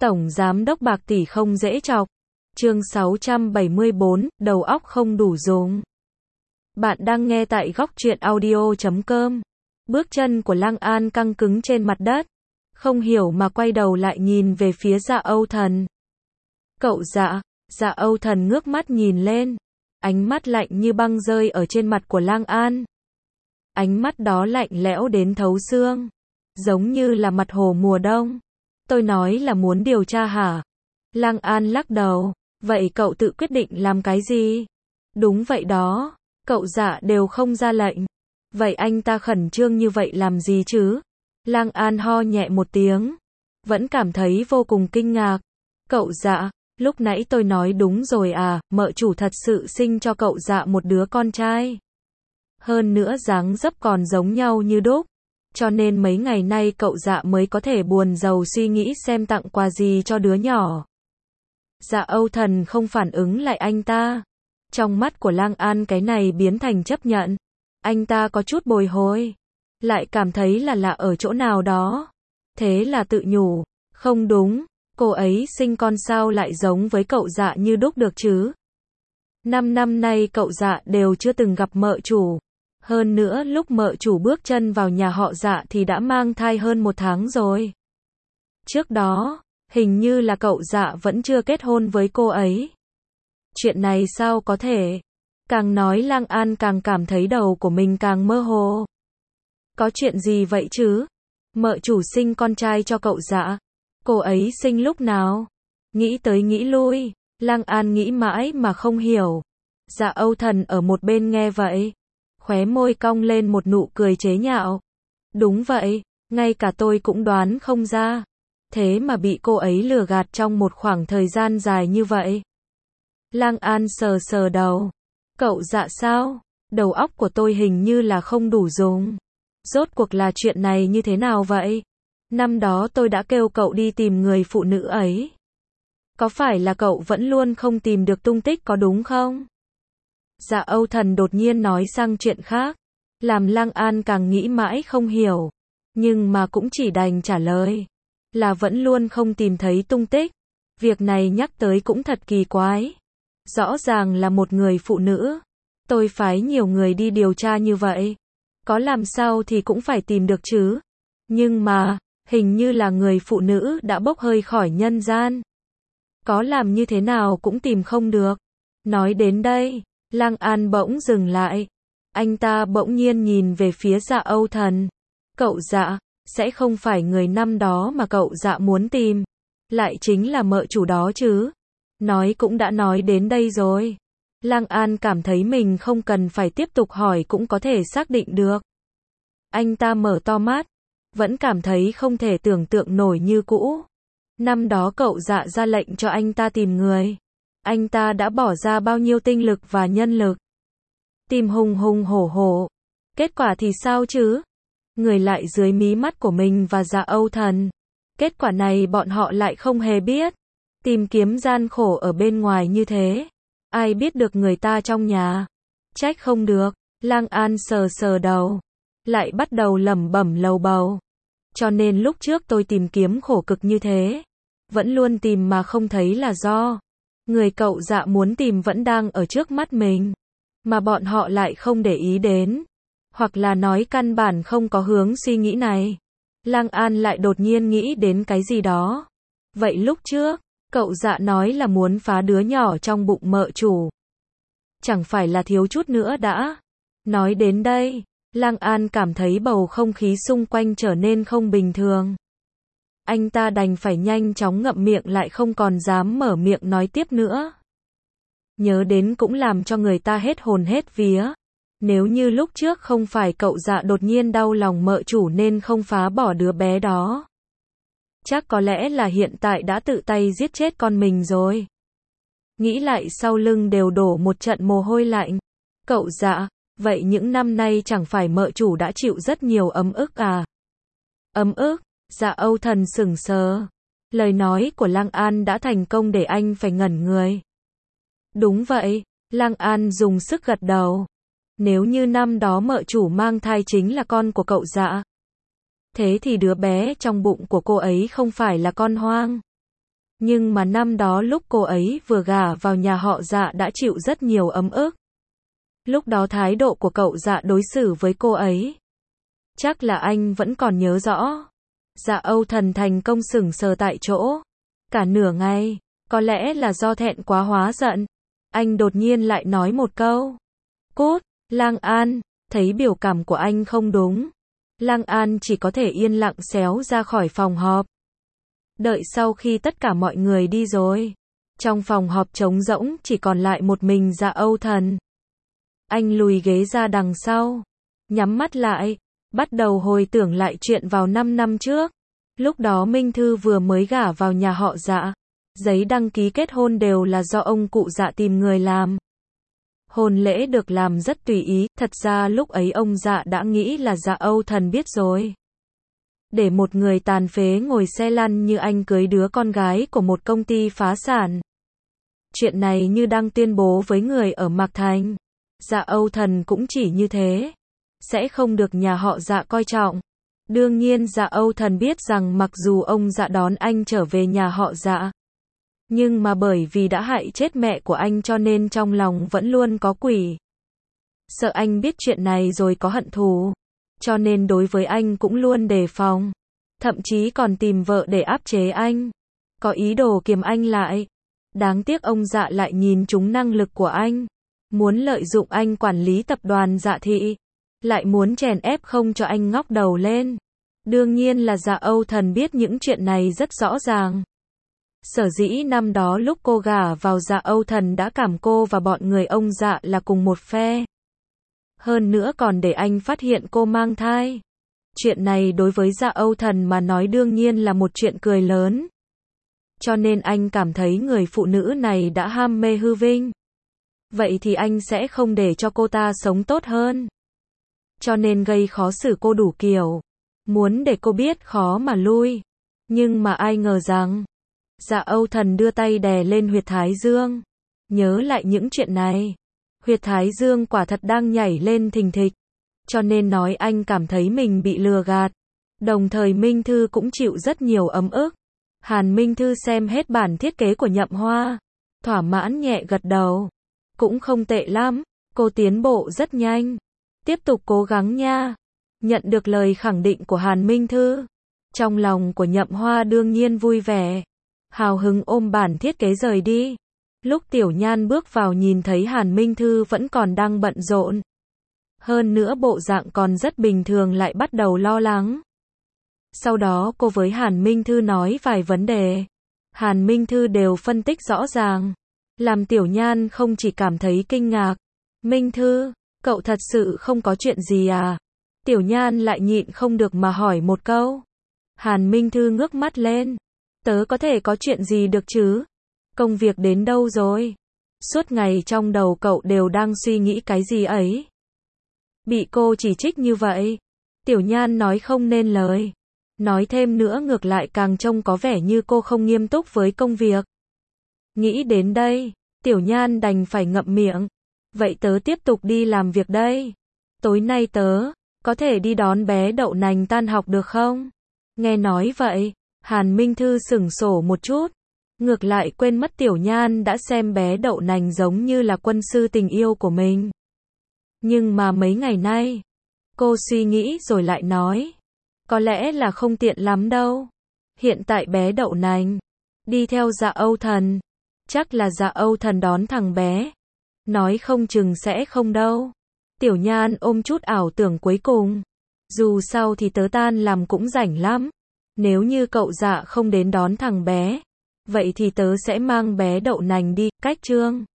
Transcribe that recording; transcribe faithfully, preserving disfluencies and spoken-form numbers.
Tổng giám đốc bạc tỷ không dễ chọc. Chương sáu trăm bảy mươi bốn, đầu óc không đủ dùng. Bạn đang nghe tại góc truyện audio chấm com. Bước chân của Lang An căng cứng trên mặt đất. Không hiểu mà quay đầu lại nhìn về phía Dạ Âu Thần. Cậu Dạ, Dạ Âu Thần ngước mắt nhìn lên. Ánh mắt lạnh như băng rơi ở trên mặt của Lang An. Ánh mắt đó lạnh lẽo đến thấu xương. Giống như là mặt hồ mùa đông. Tôi nói là muốn điều tra hả? Lang An lắc đầu. Vậy cậu tự quyết định làm cái gì? Đúng vậy đó. Cậu Dạ đều không ra lệnh. Vậy anh ta khẩn trương như vậy làm gì chứ? Lang An ho nhẹ một tiếng. Vẫn cảm thấy vô cùng kinh ngạc. Cậu Dạ, lúc nãy tôi nói đúng rồi à, mợ chủ thật sự sinh cho cậu Dạ một đứa con trai. Hơn nữa dáng dấp còn giống nhau như đúc. Cho nên mấy ngày nay cậu Dạ mới có thể buồn rầu suy nghĩ xem tặng quà gì cho đứa nhỏ. Dạ Âu Thần không phản ứng lại anh ta. Trong mắt của Lang An cái này biến thành chấp nhận. Anh ta có chút bồi hồi. Lại cảm thấy là lạ ở chỗ nào đó. Thế là tự nhủ. Không đúng. Cô ấy sinh con sao lại giống với cậu Dạ như đúc được chứ? Năm năm nay cậu Dạ đều chưa từng gặp mợ chủ. Hơn nữa lúc mợ chủ bước chân vào nhà họ Dạ thì đã mang thai hơn một tháng rồi. Trước đó, hình như là cậu Dạ vẫn chưa kết hôn với cô ấy. Chuyện này sao có thể? Càng nói Lang An càng cảm thấy đầu của mình càng mơ hồ. Có chuyện gì vậy chứ? Mợ chủ sinh con trai cho cậu Dạ. Cô ấy sinh lúc nào? Nghĩ tới nghĩ lui, Lang An nghĩ mãi mà không hiểu. Dạ Âu Thần ở một bên nghe vậy. Khóe môi cong lên một nụ cười chế nhạo. Đúng vậy, ngay cả tôi cũng đoán không ra. Thế mà bị cô ấy lừa gạt trong một khoảng thời gian dài như vậy. Lang An sờ sờ đầu. Cậu Dạ sao? Đầu óc của tôi hình như là không đủ dùng. Rốt cuộc là chuyện này như thế nào vậy? Năm đó tôi đã kêu cậu đi tìm người phụ nữ ấy. Có phải là cậu vẫn luôn không tìm được tung tích có đúng không? Dạ Âu Thần đột nhiên nói sang chuyện khác. Làm Lang An càng nghĩ mãi không hiểu. Nhưng mà cũng chỉ đành trả lời. Là vẫn luôn không tìm thấy tung tích. Việc này nhắc tới cũng thật kỳ quái. Rõ ràng là một người phụ nữ. Tôi phái nhiều người đi điều tra như vậy. Có làm sao thì cũng phải tìm được chứ. Nhưng mà, hình như là người phụ nữ đã bốc hơi khỏi nhân gian. Có làm như thế nào cũng tìm không được. Nói đến đây, Lang An bỗng dừng lại. Anh ta bỗng nhiên nhìn về phía Dạ Âu Thần. Cậu Dạ, sẽ không phải người năm đó mà cậu Dạ muốn tìm. Lại chính là mợ chủ đó chứ. Nói cũng đã nói đến đây rồi. Lang An cảm thấy mình không cần phải tiếp tục hỏi cũng có thể xác định được. Anh ta mở to mắt. Vẫn cảm thấy không thể tưởng tượng nổi như cũ. Năm đó cậu Dạ ra lệnh cho anh ta tìm người. Anh ta đã bỏ ra bao nhiêu tinh lực và nhân lực. Tìm hùng hùng hổ hổ. Kết quả thì sao chứ? Người lại dưới mí mắt của mình và Dạ Âu Thần. Kết quả này bọn họ lại không hề biết. Tìm kiếm gian khổ ở bên ngoài như thế. Ai biết được người ta trong nhà. Trách không được. Lang An sờ sờ đầu. Lại bắt đầu lẩm bẩm lầu bầu. Cho nên lúc trước tôi tìm kiếm khổ cực như thế. Vẫn luôn tìm mà không thấy là do. Người cậu Dạ muốn tìm vẫn đang ở trước mắt mình. Mà bọn họ lại không để ý đến. Hoặc là nói căn bản không có hướng suy nghĩ này. Lang An lại đột nhiên nghĩ đến cái gì đó. Vậy lúc trước, cậu Dạ nói là muốn phá đứa nhỏ trong bụng mợ chủ. Chẳng phải là thiếu chút nữa đã. Nói đến đây, Lang An cảm thấy bầu không khí xung quanh trở nên không bình thường. Anh ta đành phải nhanh chóng ngậm miệng lại không còn dám mở miệng nói tiếp nữa. Nhớ đến cũng làm cho người ta hết hồn hết vía. Nếu như lúc trước không phải cậu Dạ đột nhiên đau lòng mợ chủ nên không phá bỏ đứa bé đó. Chắc có lẽ là hiện tại đã tự tay giết chết con mình rồi. Nghĩ lại sau lưng đều đổ một trận mồ hôi lạnh. Cậu Dạ, vậy những năm nay chẳng phải mợ chủ đã chịu rất nhiều ấm ức à? Ấm ức? Dạ Âu Thần sững sờ. Lời nói của Lang An đã thành công để anh phải ngẩn người. Đúng vậy, Lang An dùng sức gật đầu. Nếu như năm đó mợ chủ mang thai chính là con của cậu Dạ. Thế thì đứa bé trong bụng của cô ấy không phải là con hoang. Nhưng mà năm đó lúc cô ấy vừa gả vào nhà họ Dạ đã chịu rất nhiều ấm ức. Lúc đó thái độ của cậu Dạ đối xử với cô ấy, chắc là anh vẫn còn nhớ rõ. Dạ Âu Thần thành công sững sờ tại chỗ. Cả nửa ngày, có lẽ là do thẹn quá hóa giận, anh đột nhiên lại nói một câu. Cút, Lang An, thấy biểu cảm của anh không đúng. Lang An chỉ có thể yên lặng xéo ra khỏi phòng họp. Đợi sau khi tất cả mọi người đi rồi, trong phòng họp trống rỗng chỉ còn lại một mình Dạ Âu Thần. Anh lùi ghế ra đằng sau, nhắm mắt lại, bắt đầu hồi tưởng lại chuyện vào năm năm trước. Lúc đó Minh Thư vừa mới gả vào nhà họ Dạ. Giấy đăng ký kết hôn đều là do ông cụ Dạ tìm người làm. Hôn lễ được làm rất tùy ý, thật ra lúc ấy ông Dạ đã nghĩ là Dạ Âu Thần biết rồi. Để một người tàn phế ngồi xe lăn như anh cưới đứa con gái của một công ty phá sản. Chuyện này như đang tuyên bố với người ở Mạc Thành. Dạ Âu Thần cũng chỉ như thế. Sẽ không được nhà họ Dạ coi trọng. Đương nhiên Dạ Âu Thần biết rằng mặc dù ông Dạ đón anh trở về nhà họ Dạ, nhưng mà bởi vì đã hại chết mẹ của anh cho nên trong lòng vẫn luôn có quỷ. Sợ anh biết chuyện này rồi có hận thù, cho nên đối với anh cũng luôn đề phòng. Thậm chí còn tìm vợ để áp chế anh, có ý đồ kiềm anh lại. Đáng tiếc ông Dạ lại nhìn trúng năng lực của anh, muốn lợi dụng anh quản lý tập đoàn Dạ Thị, lại muốn chèn ép không cho anh ngóc đầu lên. Đương nhiên là Dạ Âu Thần biết những chuyện này rất rõ ràng. Sở dĩ năm đó lúc cô gả vào Dạ Âu Thần đã cảm cô và bọn người ông Dạ là cùng một phe. Hơn nữa còn để anh phát hiện cô mang thai. Chuyện này đối với Dạ Âu Thần mà nói đương nhiên là một chuyện cười lớn. Cho nên anh cảm thấy người phụ nữ này đã ham mê hư vinh. Vậy thì anh sẽ không để cho cô ta sống tốt hơn. Cho nên gây khó xử cô đủ kiểu. Muốn để cô biết khó mà lui. Nhưng mà ai ngờ rằng Dạ Âu Thần đưa tay đè lên huyệt thái dương. Nhớ lại những chuyện này, huyệt thái dương quả thật đang nhảy lên thình thịch. Cho nên nói anh cảm thấy mình bị lừa gạt. Đồng thời Minh Thư cũng chịu rất nhiều ấm ức. Hàn Minh Thư xem hết bản thiết kế của Nhậm Hoa, thỏa mãn nhẹ gật đầu. Cũng không tệ lắm, cô tiến bộ rất nhanh. Tiếp tục cố gắng nha. Nhận được lời khẳng định của Hàn Minh Thư, trong lòng của Nhậm Hoa đương nhiên vui vẻ. Hào hứng ôm bản thiết kế rời đi. Lúc Tiểu Nhan bước vào nhìn thấy Hàn Minh Thư vẫn còn đang bận rộn. Hơn nữa bộ dạng còn rất bình thường lại bắt đầu lo lắng. Sau đó cô với Hàn Minh Thư nói vài vấn đề. Hàn Minh Thư đều phân tích rõ ràng. Làm Tiểu Nhan không chỉ cảm thấy kinh ngạc. Minh Thư, cậu thật sự không có chuyện gì à? Tiểu Nhan lại nhịn không được mà hỏi một câu. Hàn Minh Thư ngước mắt lên. Tớ có thể có chuyện gì được chứ? Công việc đến đâu rồi? Suốt ngày trong đầu cậu đều đang suy nghĩ cái gì ấy? Bị cô chỉ trích như vậy. Tiểu Nhan nói không nên lời. Nói thêm nữa ngược lại càng trông có vẻ như cô không nghiêm túc với công việc. Nghĩ đến đây, Tiểu Nhan đành phải ngậm miệng. Vậy tớ tiếp tục đi làm việc đây. Tối nay tớ có thể đi đón bé Đậu Nành tan học được không? Nghe nói vậy, Hàn Minh Thư sửng sổ một chút. Ngược lại quên mất Tiểu Nhan đã xem bé Đậu Nành giống như là quân sư tình yêu của mình. Nhưng mà mấy ngày nay, cô suy nghĩ rồi lại nói. Có lẽ là không tiện lắm đâu. Hiện tại bé Đậu Nành đi theo Dạ Âu Thần. Chắc là Dạ Âu Thần đón thằng bé. Nói không chừng sẽ không đâu. Tiểu Nhan ôm chút ảo tưởng cuối cùng. Dù sao thì tớ tan làm cũng rảnh lắm. Nếu như cậu Dạ không đến đón thằng bé, vậy thì tớ sẽ mang bé Đậu Nành đi. Cách Trương